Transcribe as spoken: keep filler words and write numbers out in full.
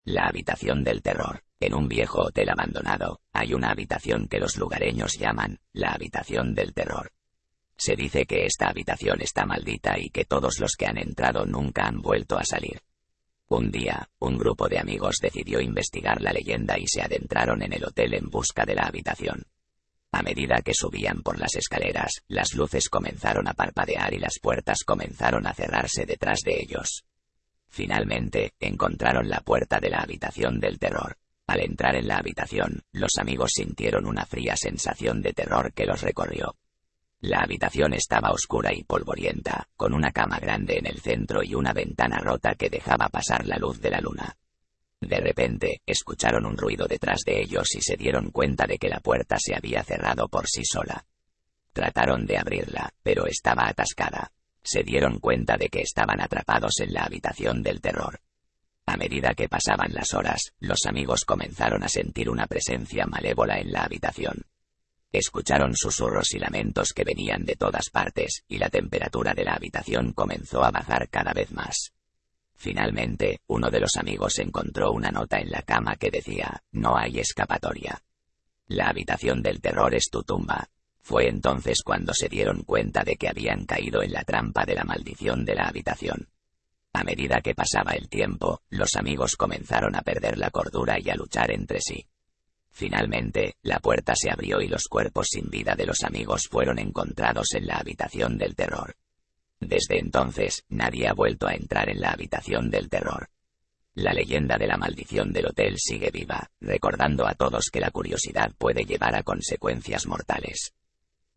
La habitación del terror. En un viejo hotel abandonado, hay una habitación que los lugareños llaman la habitación del terror. Se dice que esta habitación está maldita y que todos los que han entrado nunca han vuelto a salir. Un día, un grupo de amigos decidió investigar la leyenda y se adentraron en el hotel en busca de la habitación. A medida que subían por las escaleras, las luces comenzaron a parpadear y las puertas comenzaron a cerrarse detrás de ellos. Finalmente, encontraron la puerta de la habitación del terror. Al entrar en la habitación, los amigos sintieron una fría sensación de terror que los recorrió. La habitación estaba oscura y polvorienta, con una cama grande en el centro y una ventana rota que dejaba pasar la luz de la luna. De repente, escucharon un ruido detrás de ellos y se dieron cuenta de que la puerta se había cerrado por sí sola. Trataron de abrirla, pero estaba atascada. Se dieron cuenta de que estaban atrapados en la habitación del terror. A medida que pasaban las horas, los amigos comenzaron a sentir una presencia malévola en la habitación. Escucharon susurros y lamentos que venían de todas partes, y la temperatura de la habitación comenzó a bajar cada vez más. Finalmente, uno de los amigos encontró una nota en la cama que decía: «No hay escapatoria. La habitación del terror es tu tumba». Fue entonces cuando se dieron cuenta de que habían caído en la trampa de la maldición de la habitación. A medida que pasaba el tiempo, los amigos comenzaron a perder la cordura y a luchar entre sí. Finalmente, la puerta se abrió y los cuerpos sin vida de los amigos fueron encontrados en la habitación del terror. Desde entonces, nadie ha vuelto a entrar en la habitación del terror. La leyenda de la maldición del hotel sigue viva, recordando a todos que la curiosidad puede llevar a consecuencias mortales.